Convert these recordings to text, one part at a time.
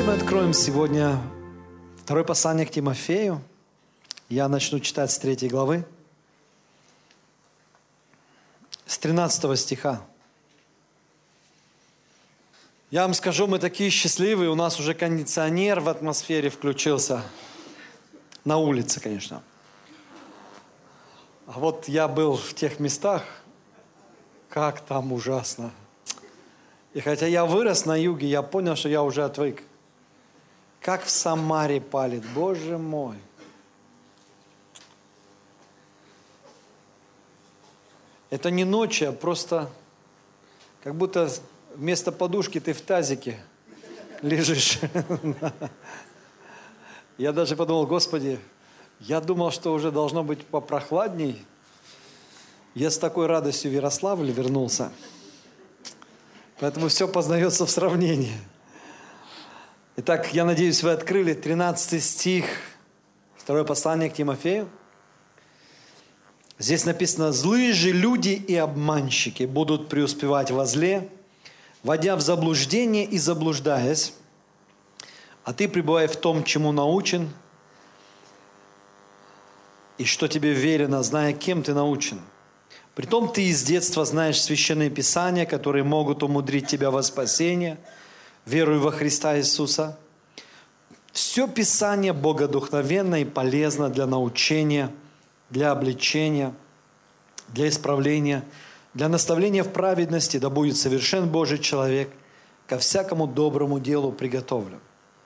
мы откроем сегодня второе послание к Тимофею. Я начну читать с 3 главы, с 13 стиха. Я вам скажу, мы такие счастливые, у нас уже кондиционер в атмосфере включился. На улице, конечно. А вот я был в тех местах, как там ужасно. И хотя я вырос на юге, я понял, что я уже отвык. Как в Самаре палит, Боже мой. Это не ночи, а просто как будто вместо подушки ты в тазике лежишь. Я даже подумал, Господи, я думал, что уже должно быть попрохладней. Я с такой радостью в Ярославль вернулся. Поэтому все познается в сравнении. Итак, я надеюсь, вы открыли 13 стих, второе послание к Тимофею. Здесь написано: «Злые же люди и обманщики будут преуспевать во зле, вводя в заблуждение и заблуждаясь, а ты пребывай в том, чему научен, и что тебе верено, зная, кем ты научен. Притом ты из детства знаешь священные писания, которые могут умудрить тебя во спасение, веруя во Христа Иисуса. Все Писание богодухновенно и полезно для научения, для обличения, для исправления, для наставления в праведности, да будет совершен Божий человек, ко всякому доброму делу приготовлен».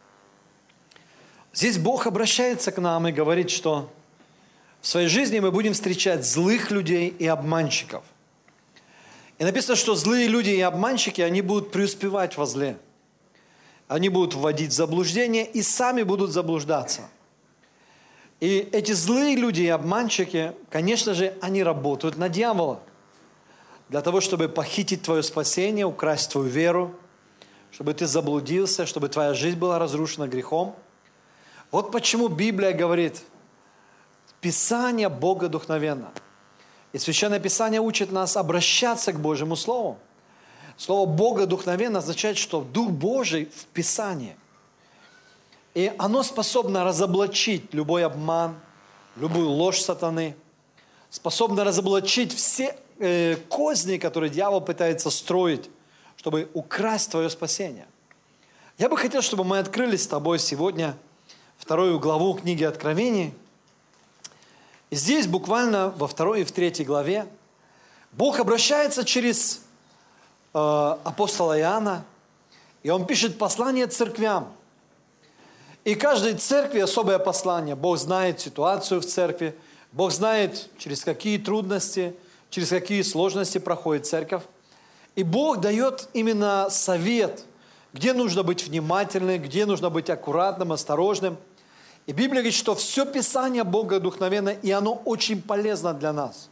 Здесь Бог обращается к нам и говорит, что в своей жизни мы будем встречать злых людей и обманщиков. И написано, что злые люди и обманщики, они будут преуспевать во зле. Они будут вводить в заблуждение и сами будут заблуждаться. И эти злые люди и обманщики, конечно же, они работают на дьявола. Для того, чтобы похитить твое спасение, украсть твою веру, чтобы ты заблудился, чтобы твоя жизнь была разрушена грехом. Вот почему Библия говорит: Писание богодухновенно. И Священное Писание учит нас обращаться к Божьему Слову. Слово богодухновенно означает, что Дух Божий в Писании. И оно способно разоблачить любой обман, любую ложь сатаны, способно разоблачить все козни, которые дьявол пытается строить, чтобы украсть твое спасение. Я бы хотел, чтобы мы открыли с тобой сегодня 2 главу книги Откровений. И здесь буквально во 2 и в 3 главе Бог обращается через апостола Иоанна, и он пишет послание церквям. И каждой церкви особое послание. Бог знает ситуацию в церкви, Бог знает, через какие трудности, через какие сложности проходит церковь. И Бог дает именно совет, где нужно быть внимательным, где нужно быть аккуратным, осторожным. И Библия говорит, что все Писание богодухновенно, и оно очень полезно для нас.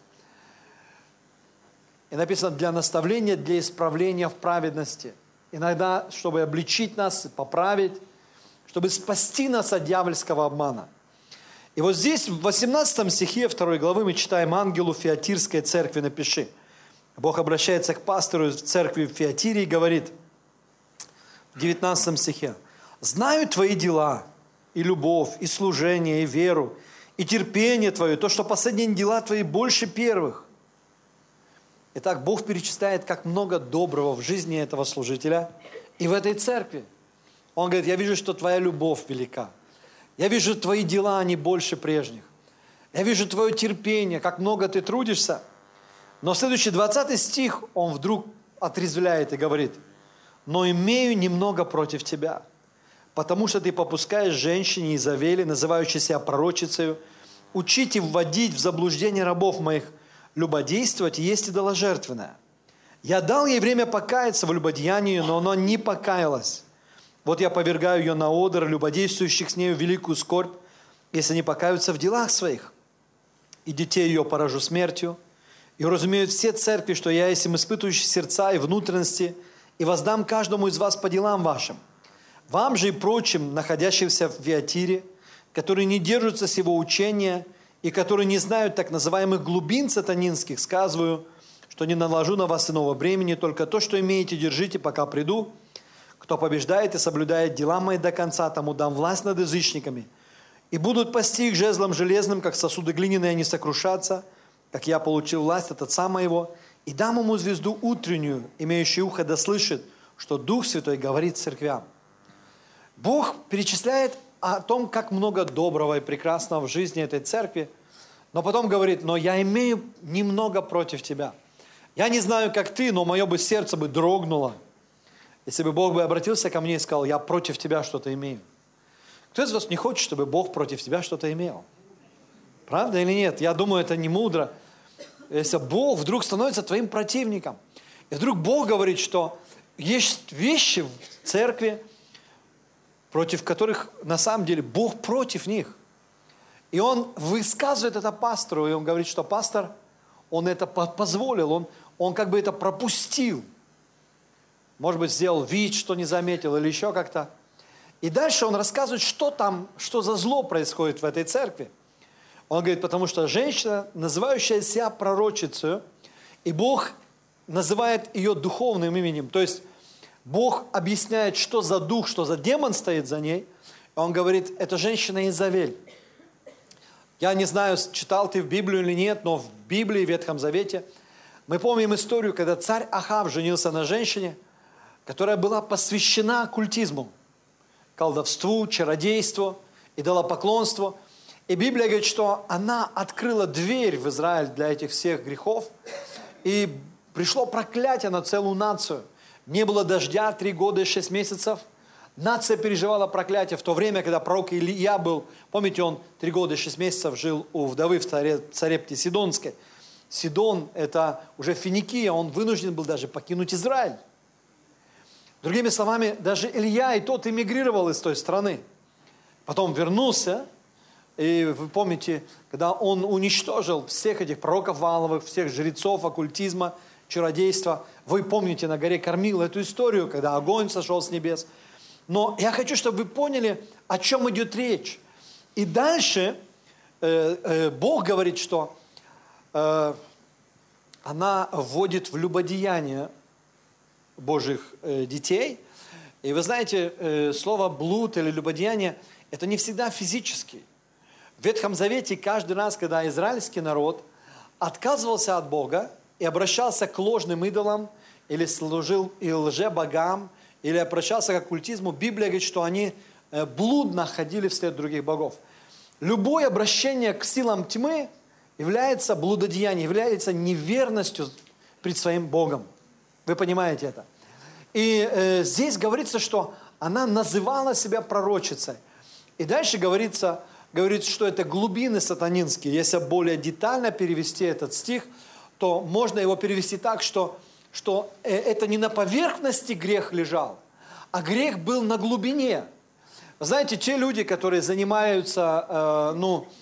И написано: для наставления, для исправления в праведности. Иногда, чтобы обличить нас, поправить, чтобы спасти нас от дьявольского обмана. И вот здесь, в 18 стихе 2 главы, мы читаем: «Ангелу Фиатирской церкви напиши». Бог обращается к пастору церкви в Фиатире и говорит в 19 стихе: «Знаю твои дела, и любовь, и служение, и веру, и терпение твое, то, что последние дела твои больше первых». Итак, Бог перечисляет, как много доброго в жизни этого служителя и в этой церкви. Он говорит: я вижу, что твоя любовь велика. Я вижу, твои дела, они больше прежних. Я вижу твое терпение, как много ты трудишься. Но следующий 20 стих, он вдруг отрезвляет и говорит: «Но имею немного против тебя, потому что ты попускаешь женщине Изавели, называющей себя пророчицею, учить и вводить в заблуждение рабов моих, любодействовать и есть идоложертвенное. Я дал ей время покаяться в любодеянии, но она не покаялась. Вот я повергаю ее на одр, любодействующих с нею великую скорбь, если не покаются в делах своих. И детей ее поражу смертью. И разумеют все церкви, что я есть им испытывающий сердца и внутренности, и воздам каждому из вас по делам вашим. Вам же и прочим, находящимся в Фиатире, которые не держатся сего учения и которые не знают так называемых глубин сатанинских, сказываю, что не наложу на вас иного бремени, только то, что имеете, держите, пока приду. Кто побеждает и соблюдает дела мои до конца, тому дам власть над язычниками. И будут пасти их жезлом железным, как сосуды глиняные, они сокрушатся, как я получил власть от Отца моего. И дам ему звезду утреннюю, имеющий ухо да слышит, что Дух Святой говорит церквям». Бог перечисляет о том, как много доброго и прекрасного в жизни этой церкви, но потом говорит: «Но я имею немного против тебя». Я не знаю, как ты, но мое бы сердце бы дрогнуло, если бы Бог бы обратился ко мне и сказал: «Я против тебя что-то имею». Кто из вас не хочет, чтобы Бог против тебя что-то имел? Правда или нет? Я думаю, это не мудро. Если Бог вдруг становится твоим противником, и вдруг Бог говорит, что есть вещи в церкви, против которых на самом деле Бог против них. И Он высказывает это пастору, и он говорит, что пастор, он это позволил, он как бы это пропустил. Может быть, сделал вид, что не заметил, или еще как-то. И дальше он рассказывает, что там, что за зло происходит в этой церкви. Он говорит: потому что женщина, называющая себя пророчицей, и Бог называет ее духовным именем. То есть Бог объясняет, что за дух, что за демон стоит за ней. Он говорит: это женщина Изавель. Я не знаю, читал ты в Библию или нет, но в Библии, в Ветхом Завете, мы помним историю, когда царь Ахав женился на женщине, которая была посвящена оккультизму, колдовству, чародейству, идолопоклонству. И Библия говорит, что она открыла дверь в Израиль для этих всех грехов, и пришло проклятие на целую нацию. Не было дождя 3 года и 6 месяцев. Нация переживала проклятие в то время, когда пророк Илия был, помните, он 3 года и 6 месяцев жил у вдовы в Царепте Сидонской. Сидон – это уже Финикия, он вынужден был даже покинуть Израиль. Другими словами, даже Илья и тот эмигрировал из той страны. Потом вернулся, и вы помните, когда он уничтожил всех этих пророков Вааловых, всех жрецов оккультизма, чародейства. Вы помните, на горе Кормил эту историю, когда огонь сошел с небес. Но я хочу, чтобы вы поняли, о чем идет речь. И дальше Бог говорит, что она вводит в любодеяние Божьих детей. И вы знаете, слово «блуд» или «любодеяние» – это не всегда физически. В Ветхом Завете каждый раз, когда израильский народ отказывался от Бога и обращался к ложным идолам, или служил и лже-богам, или обращался к оккультизму, Библия говорит, что они блудно ходили вслед других богов. Любое обращение к силам тьмы является блудодеянием, является неверностью пред своим Богом. Вы понимаете это? И здесь говорится, что она называла себя пророчицей. И дальше говорится, что это глубины сатанинские. Если более детально перевести этот стих, то можно его перевести так, что это не на поверхности грех лежал, а грех был на глубине. Знаете, те люди, которые занимаются,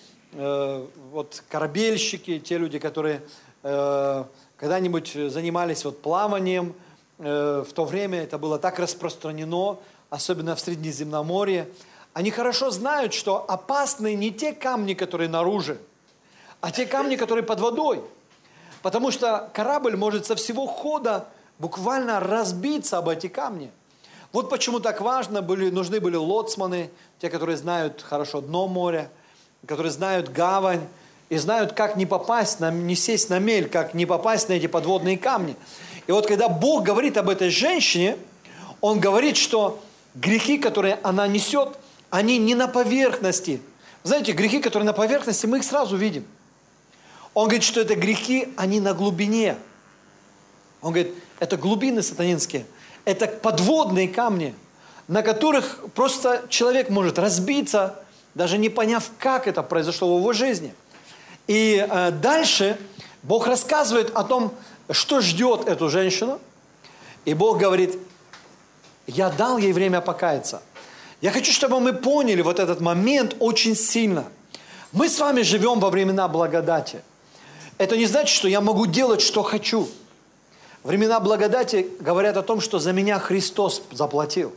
вот корабельщики, те люди, которые когда-нибудь занимались вот плаванием, в то время это было так распространено, особенно в Средиземноморье, они хорошо знают, что опасны не те камни, которые наружу, а те камни, которые под водой. Потому что корабль может со всего хода буквально разбиться об эти камни. Вот почему так нужны были лоцманы, те, которые знают хорошо дно моря, которые знают гавань и знают, как не попасть, не сесть на мель, как не попасть на эти подводные камни. И вот когда Бог говорит об этой женщине, Он говорит, что грехи, которые она несет, они не на поверхности. Знаете, грехи, которые на поверхности, мы их сразу видим. Он говорит, что это грехи, они на глубине. Он говорит, это глубины сатанинские. Это подводные камни, на которых просто человек может разбиться, даже не поняв, как это произошло в его жизни. И дальше Бог рассказывает о том, что ждет эту женщину. И Бог говорит, я дал ей время покаяться. Я хочу, чтобы мы поняли вот этот момент очень сильно. Мы с вами живем во времена благодати. Это не значит, что я могу делать, что хочу. Времена благодати говорят о том, что за меня Христос заплатил.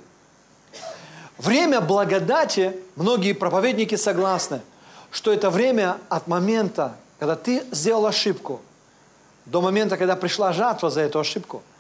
Время благодати, многие проповедники согласны, что это время от момента, когда ты сделал ошибку, до момента, когда пришла жатва за эту ошибку.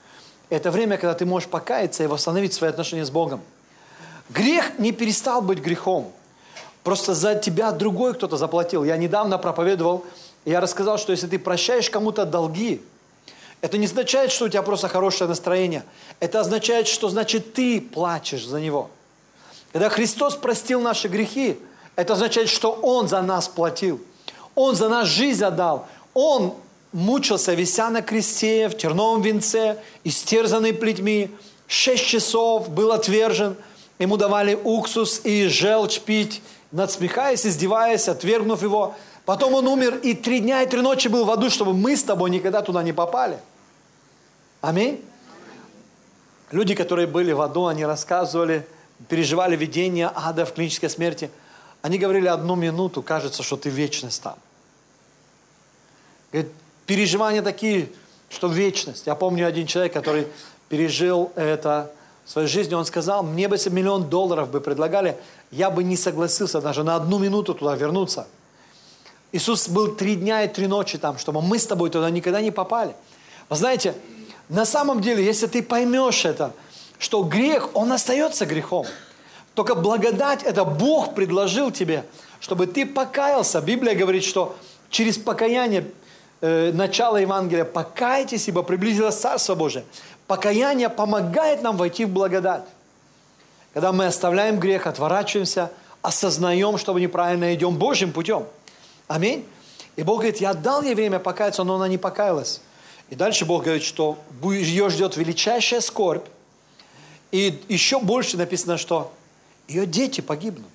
это время, когда ты можешь покаяться и восстановить свои отношения с Богом. Грех не перестал быть грехом. Просто за тебя другой кто-то заплатил. Я недавно проповедовал, и я рассказал, что если ты прощаешь кому-то долги, это не означает, что у тебя просто хорошее настроение. Это означает, что значит ты плачешь за него. Когда Христос простил наши грехи, это означает, что Он за нас платил. Он за нас жизнь отдал. Он мучился, вися на кресте, в терновом венце, истерзанный плетьми. 6 часов был отвержен. Ему давали уксус и желчь пить, надсмехаясь, издеваясь, отвергнув его. Потом он умер, и 3 дня и 3 ночи был в аду, чтобы мы с тобой никогда туда не попали. Аминь. Люди, которые были в аду, они рассказывали, переживали видение ада в клинической смерти. Они говорили, 1 минуту, кажется, что ты вечность там. Говорит, переживания такие, что вечность. Я помню один человек, который пережил это в своей жизни, он сказал, мне бы, если $1 миллион бы предлагали, я бы не согласился даже на 1 минуту туда вернуться. Иисус был 3 дня и 3 ночи там, чтобы мы с тобой туда никогда не попали. Вы знаете, на самом деле, если ты поймешь это, что грех, он остается грехом. Только благодать, это Бог предложил тебе, чтобы ты покаялся. Библия говорит, что через покаяние, начало Евангелия, покайтесь, ибо приблизилось Царство Божие. Покаяние помогает нам войти в благодать. Когда мы оставляем грех, отворачиваемся, осознаем, что мы неправильно идем Божьим путем. Аминь. И Бог говорит, я дал ей время покаяться, но она не покаялась. И дальше Бог говорит, что ее ждет величайшая скорбь. И еще больше написано, что ее дети погибнут.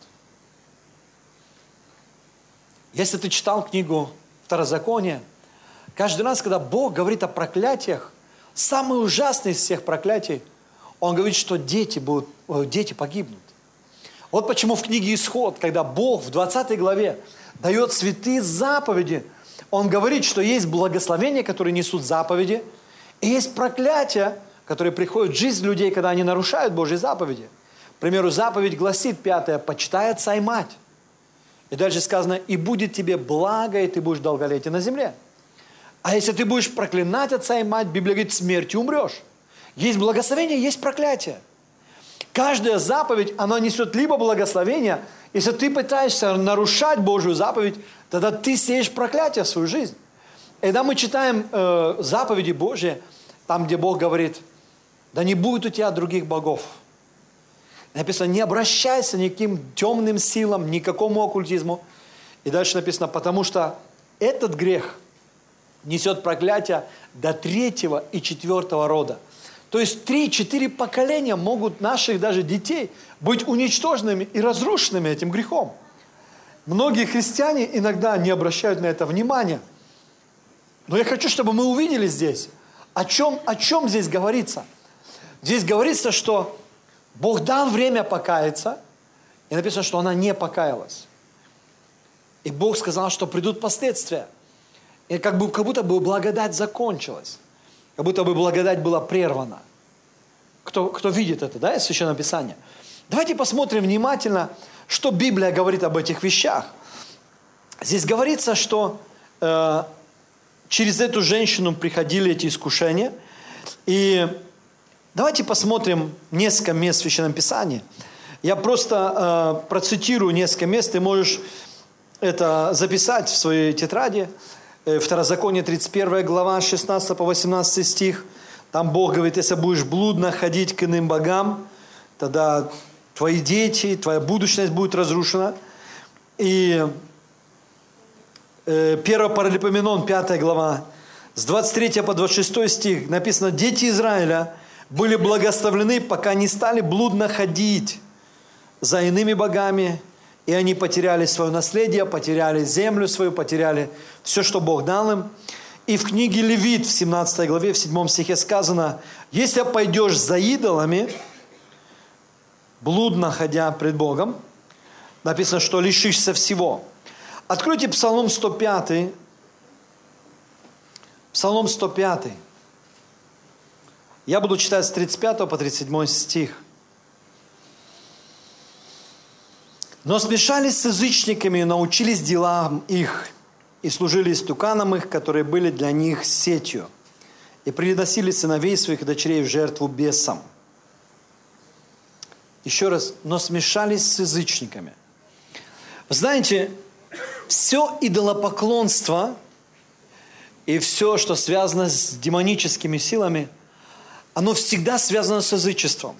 Если ты читал книгу Второзакония, каждый раз, когда Бог говорит о проклятиях, самый ужасный из всех проклятий, Он говорит, что дети погибнут. Вот почему в книге Исход, когда Бог в 20 главе дает святые заповеди, Он говорит, что есть благословения, которые несут заповеди, и есть проклятия, которые приходят в жизнь людей, когда они нарушают Божьи заповеди. К примеру, заповедь гласит, 5, почитай отца и мать. И дальше сказано, и будет тебе благо, и ты будешь долголетен на земле. А если ты будешь проклинать отца и мать, Библия говорит, смертью умрешь. Есть благословение, есть проклятие. Каждая заповедь, она несет либо благословение, если ты пытаешься нарушать Божью заповедь, тогда ты сеешь проклятие в свою жизнь. И когда мы читаем заповеди Божьи, там, где Бог говорит, да не будет у тебя других богов. Написано, не обращайся ни к каким темным силам, ни к какому оккультизму. И дальше написано, потому что этот грех несет проклятие до 3 и 4 рода. То есть 3-4 поколения могут наших даже детей быть уничтоженными и разрушенными этим грехом. Многие христиане иногда не обращают на это внимания. Но я хочу, чтобы мы увидели здесь, о чем здесь говорится. Здесь говорится, что Бог дал время покаяться, и написано, что она не покаялась. И Бог сказал, что придут последствия. И как будто бы благодать закончилась. Как будто бы благодать была прервана. Кто видит это, да, из Священного Писания? Давайте посмотрим внимательно, что Библия говорит об этих вещах. Здесь говорится, что через эту женщину приходили эти искушения. И давайте посмотрим несколько мест в Священном Писании. Я просто процитирую несколько мест, ты можешь это записать в своей тетради. Второзаконие, 31 глава, 16 по 18 стих. Там Бог говорит, если будешь блудно ходить к иным богам, тогда твои дети, твоя будущность будет разрушена. И 1 Паралипоменон, 5 глава, с 23 по 26 стих написано, дети Израиля были благословлены, пока не стали блудно ходить за иными богами, и они потеряли свое наследие, потеряли землю свою, потеряли все, что Бог дал им. И в книге Левит, в 17 главе, в 7 стихе сказано, если пойдешь за идолами, блудно ходя пред Богом, написано, что лишишься всего. Откройте Псалом 105. Псалом 105. Я буду читать с 35 по 37 стих. Но смешались с язычниками и научились делам их, и служили истуканам их, которые были для них сетью. и приносили сыновей своих и дочерей в жертву бесам. Еще раз, но смешались с язычниками. Вы знаете, все идолопоклонство и все, что связано с демоническими силами, оно всегда связано с язычеством.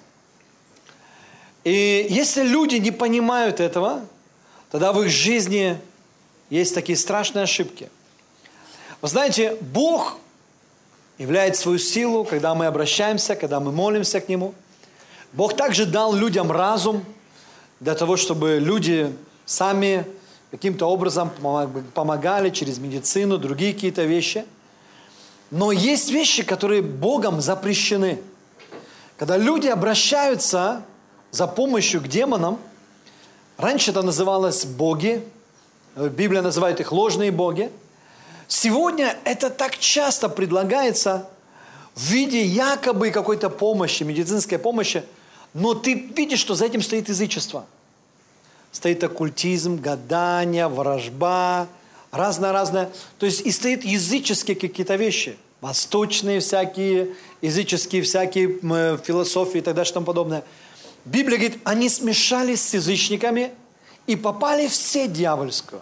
И если люди не понимают этого, тогда в их жизни есть такие страшные ошибки. Вы знаете, Бог являет свою силу, когда мы обращаемся, когда мы молимся к Нему. Бог также дал людям разум для того, чтобы люди сами каким-то образом помогали через медицину, другие какие-то вещи. Но есть вещи, которые Богом запрещены. Когда люди обращаются за помощью к демонам, раньше это называлось боги, Библия называет их ложные боги. Сегодня это так часто предлагается в виде якобы какой-то помощи, медицинской помощи, но ты видишь, что за этим стоит язычество. Стоит оккультизм, гадание, ворожба, разное-разное. То есть и стоит языческие какие-то вещи, восточные всякие, языческие всякие философии и так далее, и тому подобное. Библия говорит, они смешались с язычниками и попали все дьявольскую.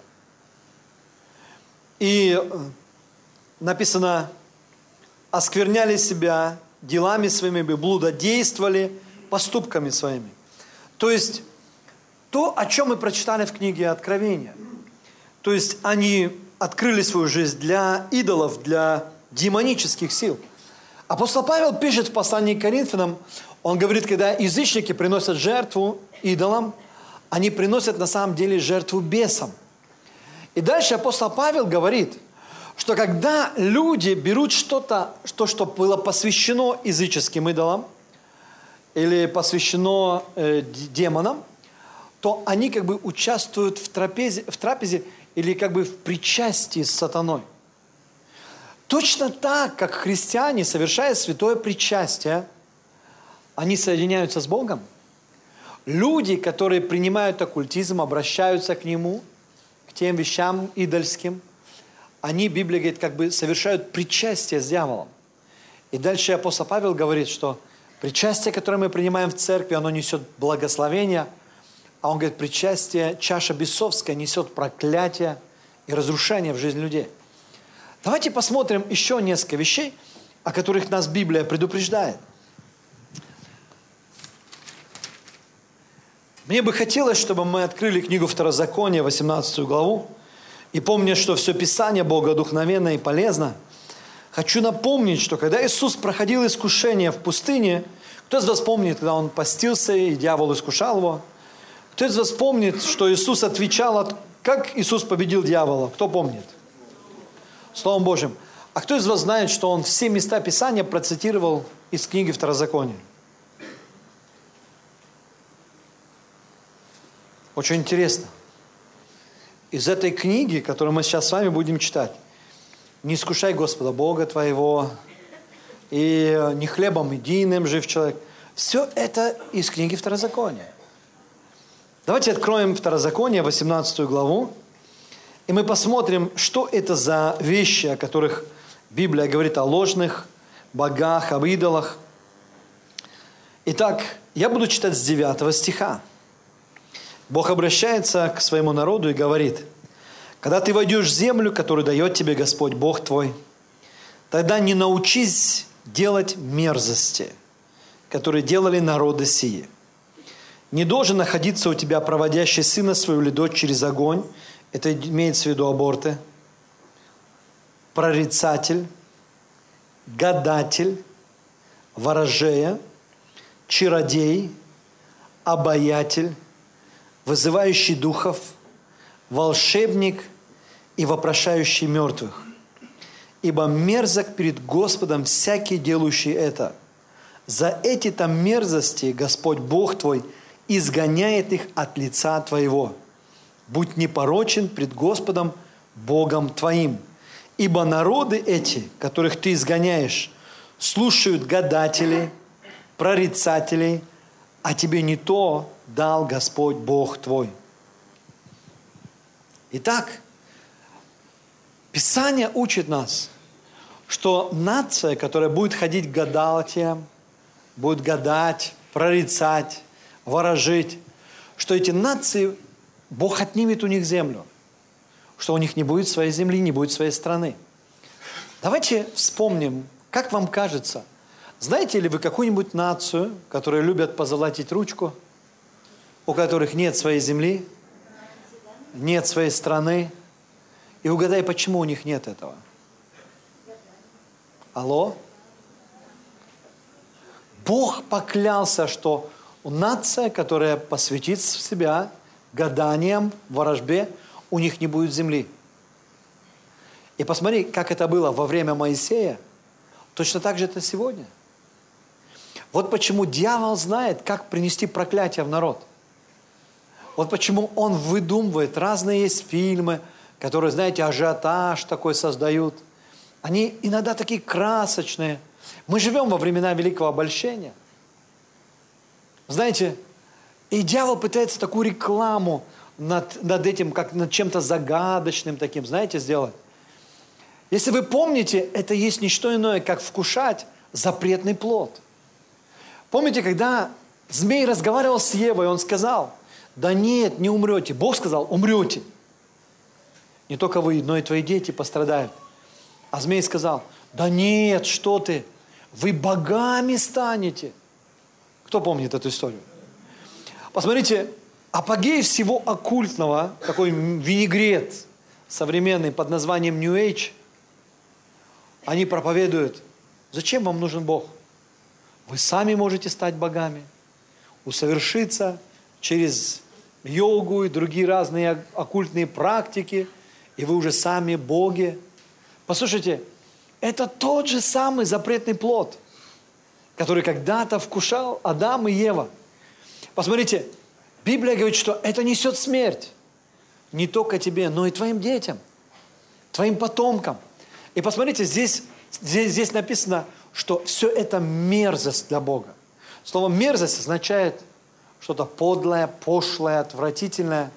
И написано, оскверняли себя делами своими, блудодействовали поступками своими. То есть, то, о чем мы прочитали в книге Откровения. То есть, они открыли свою жизнь для идолов, для демонических сил. Апостол Павел пишет в послании к Коринфянам, он говорит, когда язычники приносят жертву идолам, они приносят на самом деле жертву бесам. И дальше апостол Павел говорит, что когда люди берут что-то, что было посвящено языческим идолам, или посвящено демонам, то они как бы участвуют в трапезе или как бы в причастии с сатаной. Точно так, как христиане, совершая святое причастие, они соединяются с Богом. Люди, которые принимают оккультизм, обращаются к нему, к тем вещам идольским, они, Библия говорит, как бы совершают причастие с дьяволом. И дальше апостол Павел говорит, что причастие, которое мы принимаем в церкви, оно несет благословение, а он говорит, причастие, чаша бесовская несет проклятие и разрушение в жизнь людей. Давайте посмотрим еще несколько вещей, о которых нас Библия предупреждает. Мне бы хотелось, чтобы мы открыли книгу Второзакония, 18 главу, и помня, что все Писание богодухновенно и полезно, хочу напомнить, что когда Иисус проходил искушение в пустыне, кто из вас помнит, когда Он постился и дьявол искушал Его? Кто из вас помнит, что Иисус отвечал, как Иисус победил дьявола? Кто помнит? Словом Божьим. А кто из вас знает, что Он все места Писания процитировал из книги Второзакония? Очень интересно. Из этой книги, которую мы сейчас с вами будем читать, «Не искушай Господа Бога твоего, и не хлебом единым жив человек», все это из книги Второзакония. Давайте откроем Второзаконие, 18 главу, и мы посмотрим, что это за вещи, о которых Библия говорит, о ложных богах, об идолах. Итак, я буду читать с 9 стиха. Бог обращается к своему народу и говорит: «Когда ты войдешь в землю, которую дает тебе Господь Бог твой, тогда не научись делать мерзости, которые делали народы сии. Не должен находиться у тебя проводящий сына своего или дочь через огонь», это имеется в виду аборты, «прорицатель, гадатель, ворожея, чародей, обаятель, вызывающий духов, волшебник и вопрошающий мертвых. Ибо мерзок перед Господом всякий, делающий это. За эти-то мерзости Господь Бог твой изгоняет их от лица твоего. Будь непорочен пред Господом Богом твоим. Ибо народы эти, которых ты изгоняешь, слушают гадателей, прорицателей, а тебе не то дал Господь Бог твой». Итак, Писание учит нас, что нация, которая будет ходить к гадалкам, будет гадать, прорицать, ворожить, что эти нации, Бог отнимет у них землю, что у них не будет своей земли, не будет своей страны. Давайте вспомним, как вам кажется, знаете ли вы какую-нибудь нацию, которая любят позолотить ручку, у которых нет своей земли, нет своей страны, и угадай, почему у них нет этого? Алло? Бог поклялся, что нация, которая посвятит себя гаданиям, ворожбе, у них не будет земли. И посмотри, как это было во время Моисея, точно так же это сегодня. Вот почему дьявол знает, как принести проклятие в народ. Вот почему он выдумывает, разные есть фильмы, которые, знаете, ажиотаж такой создают. Они иногда такие красочные. Мы живем во времена великого обольщения. Знаете, и дьявол пытается такую рекламу над этим, как над чем-то загадочным таким, знаете, сделать. Если вы помните, это есть не что иное, как вкушать запретный плод. Помните, когда змей разговаривал с Евой, он сказал, да нет, не умрете. Бог сказал, умрете. Не только вы, но и твои дети пострадают. А змей сказал, да нет, что ты, вы богами станете. Кто помнит эту историю? Посмотрите, апогей всего оккультного, такой винегрет современный под названием New Age, они проповедуют, зачем вам нужен Бог? Вы сами можете стать богами, усовершиться через йогу и другие разные оккультные практики, и вы уже сами боги. Послушайте, это тот же самый запретный плод, который когда-то вкушал Адам и Ева. Посмотрите, Библия говорит, что это несет смерть. Не только тебе, но и твоим детям, твоим потомкам. И посмотрите, здесь написано, что все это мерзость для Бога. Слово мерзость означает что-то подлое, пошлое, отвратительное.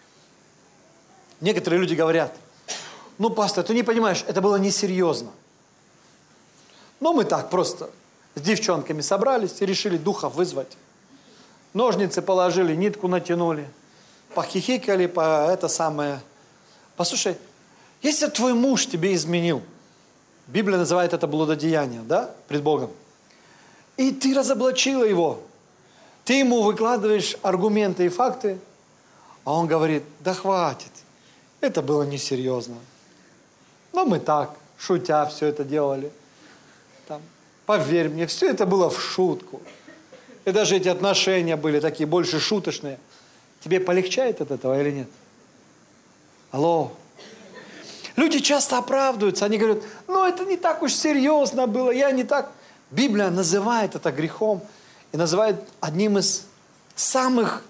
Некоторые люди говорят, ну, пастор, ты не понимаешь, это было несерьезно. Но мы так просто с девчонками собрались и решили духов вызвать. Ножницы положили, нитку натянули, похихикали, это самое. Послушай, если твой муж тебе изменил, Библия называет это блудодеянием, да, пред Богом, и ты разоблачила его, ты ему выкладываешь аргументы и факты, а он говорит, да хватит, это было несерьезно. Но мы так, шутя, все это делали. Там, поверь мне, все это было в шутку. И даже эти отношения были такие больше шуточные. Тебе полегчает от этого или нет? Алло. Люди часто оправдываются, они говорят, ну это не так уж серьезно было, я не так. Библия называет это грехом и называет одним из самых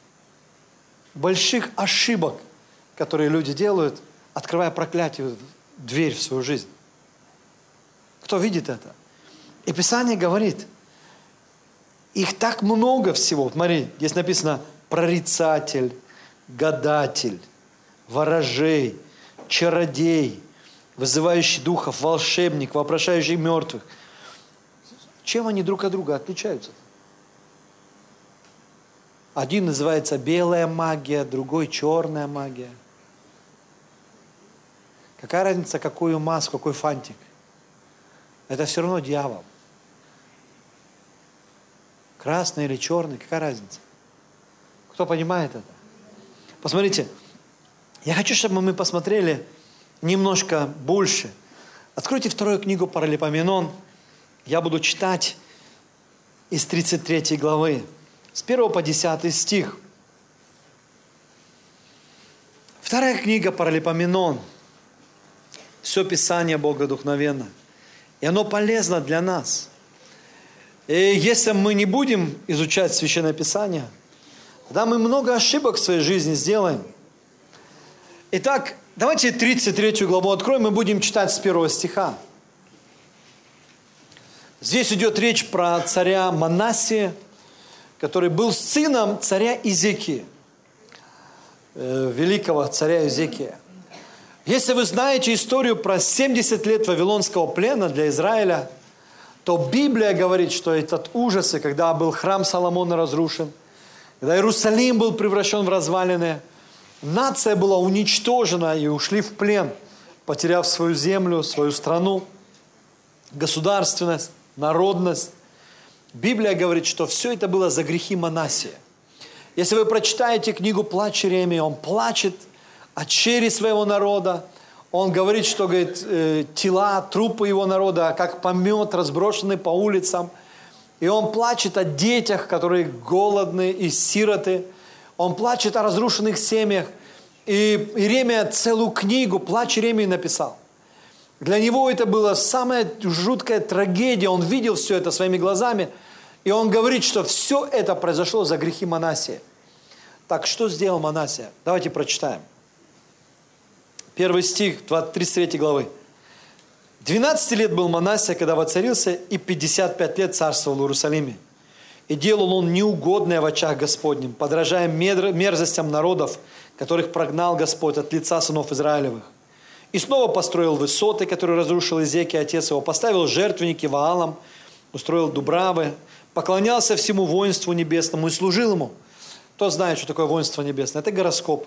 больших ошибок, которые люди делают, открывая проклятию дверь в свою жизнь. Кто видит это? И Писание говорит, их так много всего. Смотри, здесь написано прорицатель, гадатель, ворожей, чародей, вызывающий духов, волшебник, вопрошающий мертвых. Чем они друг от друга отличаются? Один называется белая магия, другой черная магия. Какая разница, какую маску, какой фантик? Это все равно дьявол. Красный или черный, какая разница? Кто понимает это? Посмотрите, я хочу, чтобы мы посмотрели немножко больше. Откройте вторую книгу Паралипоменон. Я буду читать из 33 главы, с 1 по 10 стих. Вторая книга Паралипоменон. Все Писание богодухновенно. И оно полезно для нас. И если мы не будем изучать Священное Писание, тогда мы много ошибок в своей жизни сделаем. Итак, давайте 33 главу откроем, мы будем читать с 1 стиха. Здесь идет речь про царя Манассия, который был сыном царя Изекии, великого царя Изекия. Если вы знаете историю про 70 лет вавилонского плена для Израиля, то Библия говорит, что этот ужас, когда был храм Соломона разрушен, когда Иерусалим был превращен в развалины, нация была уничтожена и ушли в плен, потеряв свою землю, свою страну, государственность, народность. Библия говорит, что все это было за грехи Манассия. Если вы прочитаете книгу «Плач Иеремии», он плачет о чере своего народа. Он говорит, что тела, трупы его народа, как помет, разброшены по улицам. И он плачет о детях, которые голодны и сироты. Он плачет о разрушенных семьях. И Иеремия целую книгу «Плач Иеремии» написал. Для него это была самая жуткая трагедия. Он видел все это своими глазами. И он говорит, что все это произошло за грехи Манассия. Так, что сделал Манассия? Давайте прочитаем. 1 стих 33 главы. 12 лет был Манассия, когда воцарился, и 55 лет царствовал в Иерусалиме. И делал он неугодное в очах Господним, подражая мерзостям народов, которых прогнал Господь от лица сынов Израилевых. И снова построил высоты, которые разрушил Изекия, отец его, поставил жертвенники Ваалам, устроил дубравы, поклонялся всему воинству небесному и служил ему. Кто знает, что такое воинство небесное? Это гороскопы.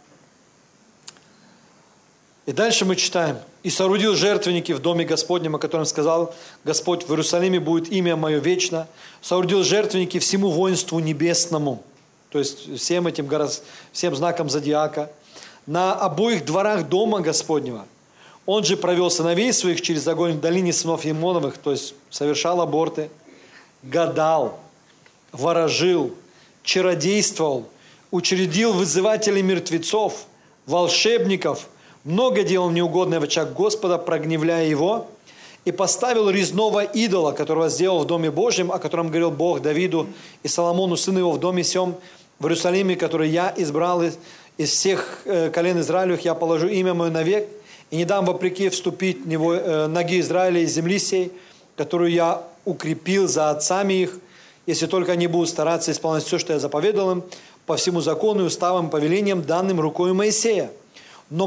И дальше мы читаем. «И соорудил жертвенники в доме Господнем, о котором сказал Господь, в Иерусалиме будет имя мое вечно. Соорудил жертвенники всему воинству небесному». То есть всем знакам зодиака. «На обоих дворах дома Господнего. Он же провел сыновей своих через огонь в долине сынов Емоновых», то есть совершал аборты, гадал, ворожил, чародействовал, учредил вызывателей мертвецов, волшебников, много делал неугодное в очах Господа, прогневляя его, и поставил резного идола, которого сделал в Доме Божьем, о котором говорил Бог Давиду и Соломону, сыну его, в доме сем, в Иерусалиме, который я избрал из всех колен Израилевых, я положу имя мое навек, и не дам вопреки вступить ноги Израиля из земли сей, которую я укрепил за отцами их, если только они будут стараться исполнять все, что я заповедал им, по всему закону и уставам и повелениям, данным рукою Моисея. Но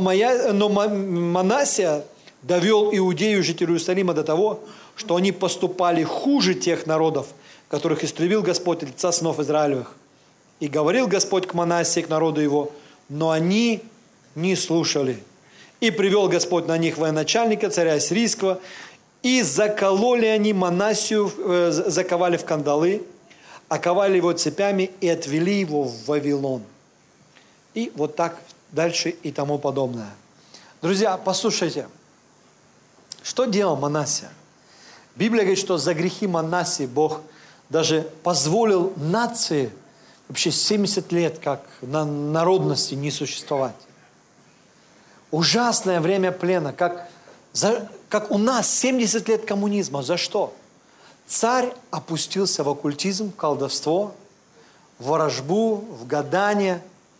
Манассия довел Иудею, жителей Иерусалима, до того, что они поступали хуже тех народов, которых истребил Господь от лица сынов Израилевых. И говорил Господь к Манассии, к народу его, но они не слушали. И привел Господь на них военачальника, царя сирийского, и закололи они Манассию, заковали в кандалы, оковали его цепями и отвели его в Вавилон. И вот так дальше и тому подобное. Друзья, послушайте, что делал Манассия? Библия говорит, что за грехи Манассии Бог даже позволил нации вообще 70 лет как на народности не существовать. Ужасное время плена, как у нас 70 лет коммунизма. За что? Царь опустился в оккультизм, в колдовство, в ворожбу, в гадание.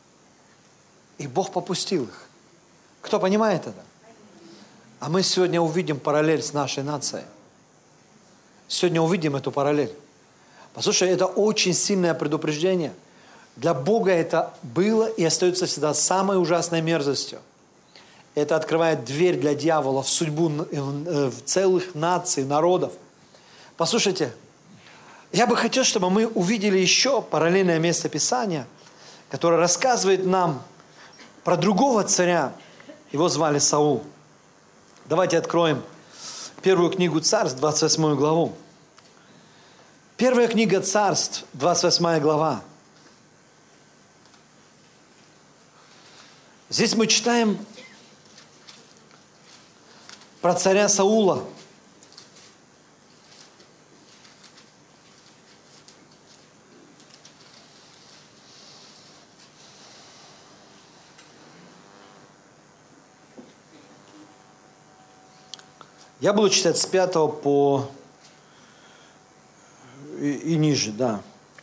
И Бог попустил их. Кто понимает это? А мы сегодня увидим параллель с нашей нацией. Сегодня увидим эту параллель. Послушай, это очень сильное предупреждение. Для Бога это было и остается всегда самой ужасной мерзостью. Это открывает дверь для дьявола в судьбу в целых наций, народов. Послушайте, я бы хотел, чтобы мы увидели еще параллельное место Писания, которое рассказывает нам про другого царя. Его звали Саул. Давайте откроем первую книгу Царств, 28 главу. Первая книга Царств, 28 глава. Здесь мы читаем про царя Саула. Я буду читать с 5 по и ниже, да.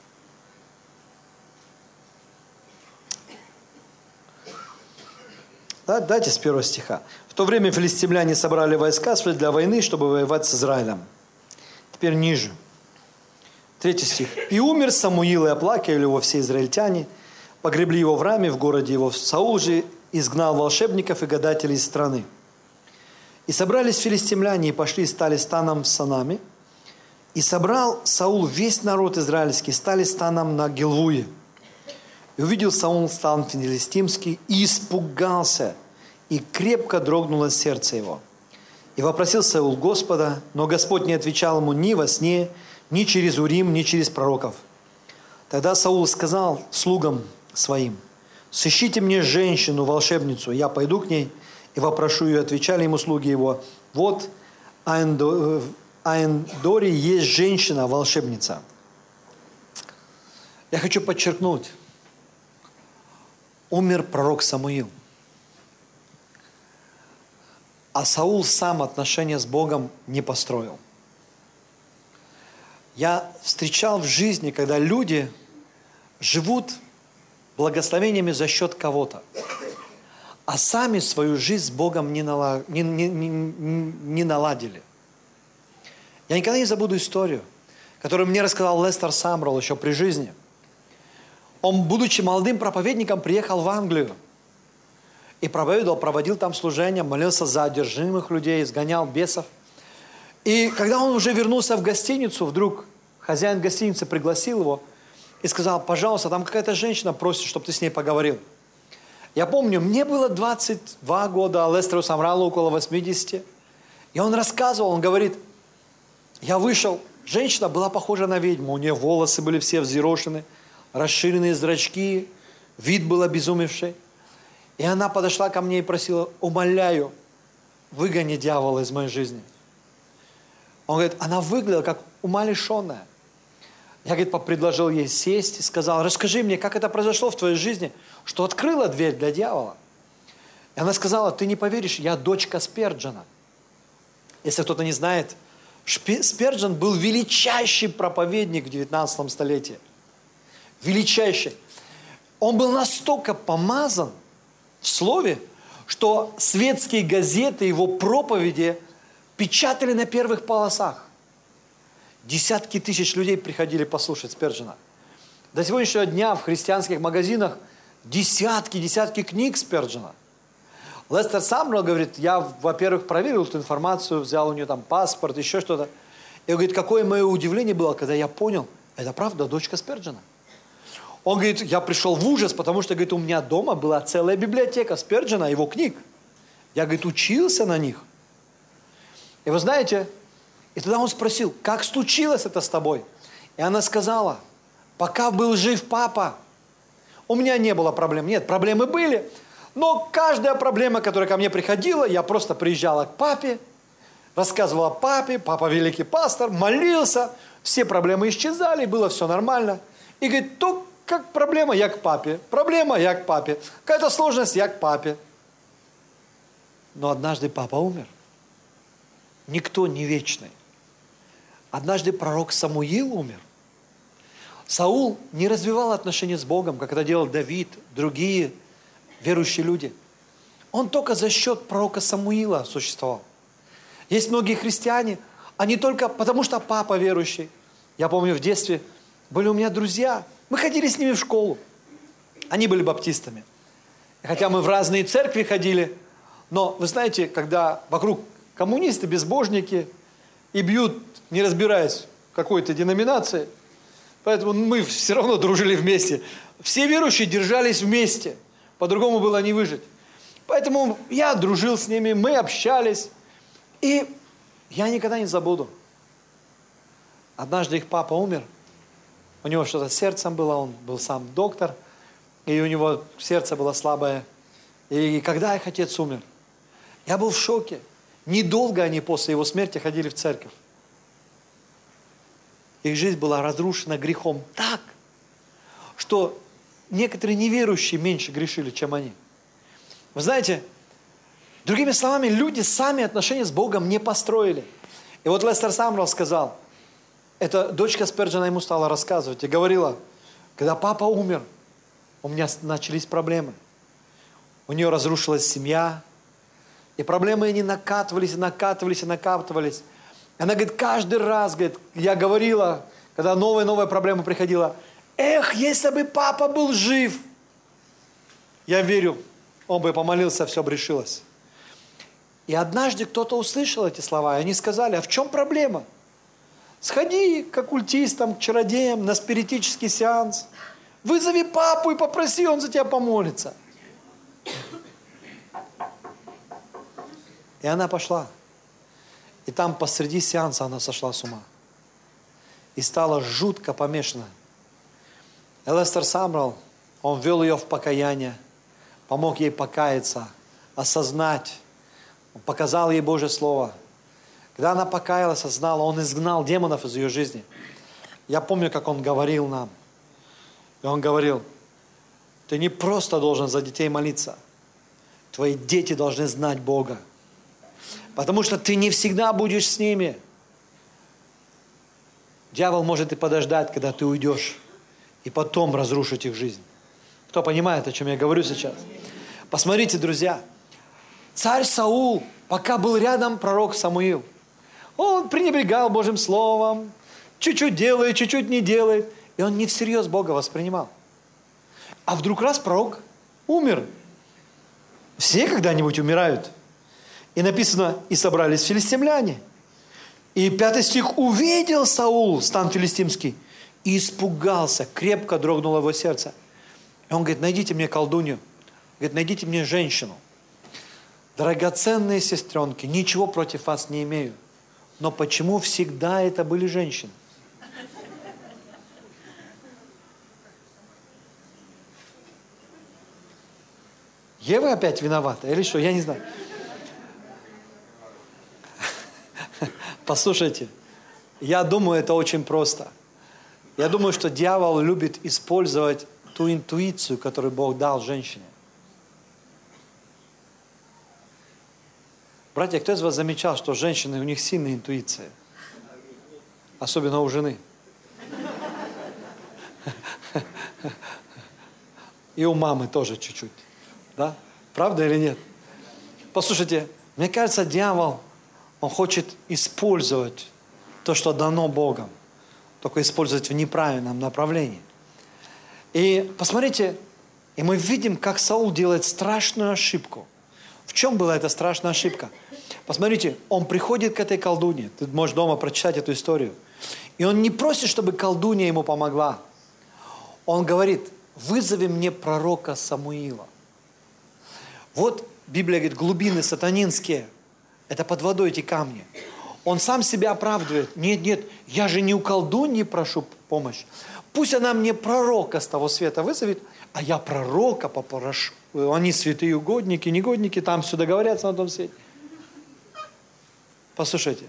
Дайте с 1 стиха. В то время филистимляне собрали войска свои для войны, чтобы воевать с Израилем. Теперь ниже. 3 стих. «И умер Самуил, и оплакивали его все израильтяне, погребли его в раме в городе его. Саул же изгнал волшебников и гадателей из страны. И собрались филистимляне, и пошли, и стали станом санами. И собрал Саул весь народ израильский, стали станом на Гилвуе. И увидел Саул стан филистимский, и испугался, и крепко дрогнуло сердце его. И вопросил Саул Господа, но Господь не отвечал ему ни во сне, ни через Урим, ни через пророков. Тогда Саул сказал слугам своим: «Сыщите мне женщину, волшебницу, я пойду к ней и вопрошу ее». Отвечали ему слуги его: «Вот Аендоре есть женщина, волшебница». Я хочу подчеркнуть, умер пророк Самуил. А Саул сам отношения с Богом не построил. Я встречал в жизни, когда люди живут благословениями за счет кого-то, а сами свою жизнь с Богом не наладили. Я никогда не забуду историю, которую мне рассказал Лестер Самрелл еще при жизни. Он, будучи молодым проповедником, приехал в Англию и проповедовал, проводил там служение, молился за одержимых людей, изгонял бесов. И когда он уже вернулся в гостиницу, вдруг хозяин гостиницы пригласил его и сказал: «Пожалуйста, там какая-то женщина просит, чтобы ты с ней поговорил». Я помню, мне было 22 года, а Лестеру Самреллу около 80. И он рассказывал, он говорит: «Я вышел, женщина была похожа на ведьму, у нее волосы были все взъерошены, расширенные зрачки, вид был обезумевший. И она подошла ко мне и просила: умоляю, выгони дьявола из моей жизни». Он говорит, она выглядела как умалишенная. Я, говорит, предложил ей сесть и сказал: расскажи мне, как это произошло в твоей жизни, что открыла дверь для дьявола. И она сказала: ты не поверишь, я дочка Спирджена. Если кто-то не знает, Спирджен был величайший проповедник в 19 столетии. Величайший. Он был настолько помазан в слове, что светские газеты его проповеди печатали на первых полосах. Десятки тысяч людей приходили послушать Спирджена. До сегодняшнего дня в христианских магазинах десятки книг Спирджена. Лестер Самрелл говорит: я, во-первых, проверил эту информацию, взял у нее там паспорт, еще что-то. И он говорит, какое мое удивление было, когда я понял, это правда дочка Спирджена. Он говорит, я пришел в ужас, потому что, говорит, у меня дома была целая библиотека Спирджена, его книг. Я, говорит, учился на них. И вы знаете, и тогда он спросил, как случилось это с тобой? И она сказала: пока был жив папа, у меня не было проблем. Нет, проблемы были, но каждая проблема, которая ко мне приходила, я просто приезжала к папе, рассказывала папе, папа великий пастор, молился, все проблемы исчезали, было все нормально. И говорит, то как проблема, я к папе, проблема, я к папе, какая-то сложность, я к папе. Но однажды папа умер. Никто не вечный. Однажды пророк Самуил умер. Саул не развивал отношения с Богом, как это делал Давид, другие верующие люди. Он только за счет пророка Самуила существовал. Есть многие христиане, они только потому, что папа верующий. Я помню, в детстве были у меня друзья, мы ходили с ними в школу. Они были баптистами. Хотя мы в разные церкви ходили, но вы знаете, когда вокруг коммунисты, безбожники и бьют, не разбираясь в какой-то деноминации, поэтому мы все равно дружили вместе. Все верующие держались вместе, по-другому было не выжить. Поэтому я дружил с ними, мы общались, и я никогда не забуду. Однажды их папа умер, у него что-то с сердцем было, он был сам доктор, и у него сердце было слабое. И когда их отец умер, я был в шоке. Недолго они после его смерти ходили в церковь. Их жизнь была разрушена грехом так, что некоторые неверующие меньше грешили, чем они. Вы знаете, другими словами, люди сами отношения с Богом не построили. И вот Лестер Самрелл сказал, эта дочка Спирджена ему стала рассказывать и говорила, когда папа умер, у меня начались проблемы. У нее разрушилась семья, и проблемы они накатывались. Она говорит, каждый раз, говорит, я говорила, когда новая проблема приходила, эх, если бы папа был жив. Я верю, он бы помолился, все бы решилось. И однажды кто-то услышал эти слова, и они сказали, а в чем проблема? Сходи к оккультистам, к чародеям на спиритический сеанс. Вызови папу и попроси, он за тебя помолится. И она пошла. И там посреди сеанса она сошла с ума. И стала жутко помешана. Элестер Самрал, он ввел ее в покаяние, помог ей покаяться, осознать, он показал ей Божье Слово. Когда она покаялась, осознала, он изгнал демонов из ее жизни. Я помню, как он говорил нам. И он говорил, ты не просто должен за детей молиться, твои дети должны знать Бога. Потому что ты не всегда будешь с ними. Дьявол может и подождать, когда ты уйдешь, и потом разрушить их жизнь. Кто понимает, о чем я говорю сейчас? Посмотрите, друзья. Царь Саул, пока был рядом пророк Самуил, он пренебрегал Божьим Словом, чуть-чуть делает, чуть-чуть не делает, и он не всерьез Бога воспринимал. А вдруг раз пророк умер. Все когда-нибудь умирают. И написано, и собрались филистимляне. И 5 стих, увидел Саул стан филистимский, и испугался, крепко дрогнуло его сердце. И он говорит, найдите мне колдунью, говорит, найдите мне женщину. Драгоценные сестренки, ничего против вас не имею. Но почему всегда это были женщины? Ева опять виновата или что? Я не знаю. Послушайте, я думаю, это очень просто. Я думаю, что дьявол любит использовать ту интуицию, которую Бог дал женщине. Братья, кто из вас замечал, что женщины, у них сильная интуиция? Особенно у жены. И у мамы тоже чуть-чуть. Да? Правда или нет? Послушайте, мне кажется, дьявол, он хочет использовать то, что дано Богом, только использовать в неправильном направлении. И посмотрите, и мы видим, как Саул делает страшную ошибку. В чем была эта страшная ошибка? Посмотрите, он приходит к этой колдунье. Ты можешь дома прочитать эту историю. И он не просит, чтобы колдунья ему помогла. Он говорит, вызови мне пророка Самуила. Вот Библия говорит, глубины сатанинские. Это под водой эти камни. Он сам себя оправдывает. Нет, я же не у колдуньи прошу помощь. Пусть она мне пророка с того света вызовет, а я пророка попрошу. Они святые угодники, негодники, там все договорятся на том свете. Послушайте.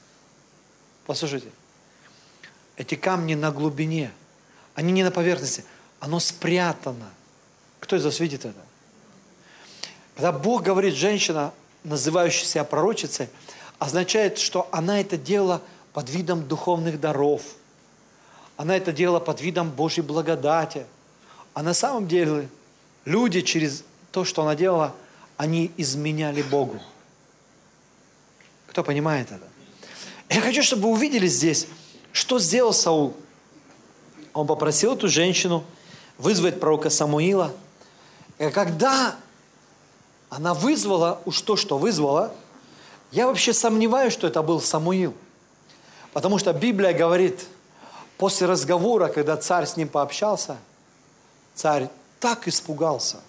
Эти камни на глубине. Они не на поверхности. Оно спрятано. Кто из вас видит это? Когда Бог говорит, женщина, называющая себя пророчицей, означает, что она это делала под видом духовных даров. Она это делала под видом Божьей благодати. А на самом деле люди через то, что она делала, они изменяли Богу. Кто понимает это? Я хочу, чтобы вы увидели здесь, что сделал Саул. Он попросил эту женщину вызвать пророка Самуила. И когда она вызвала, уж то, что вызвала, я вообще сомневаюсь, что это был Самуил. Потому что Библия говорит, после разговора, когда царь с ним пообщался, царь так испугался,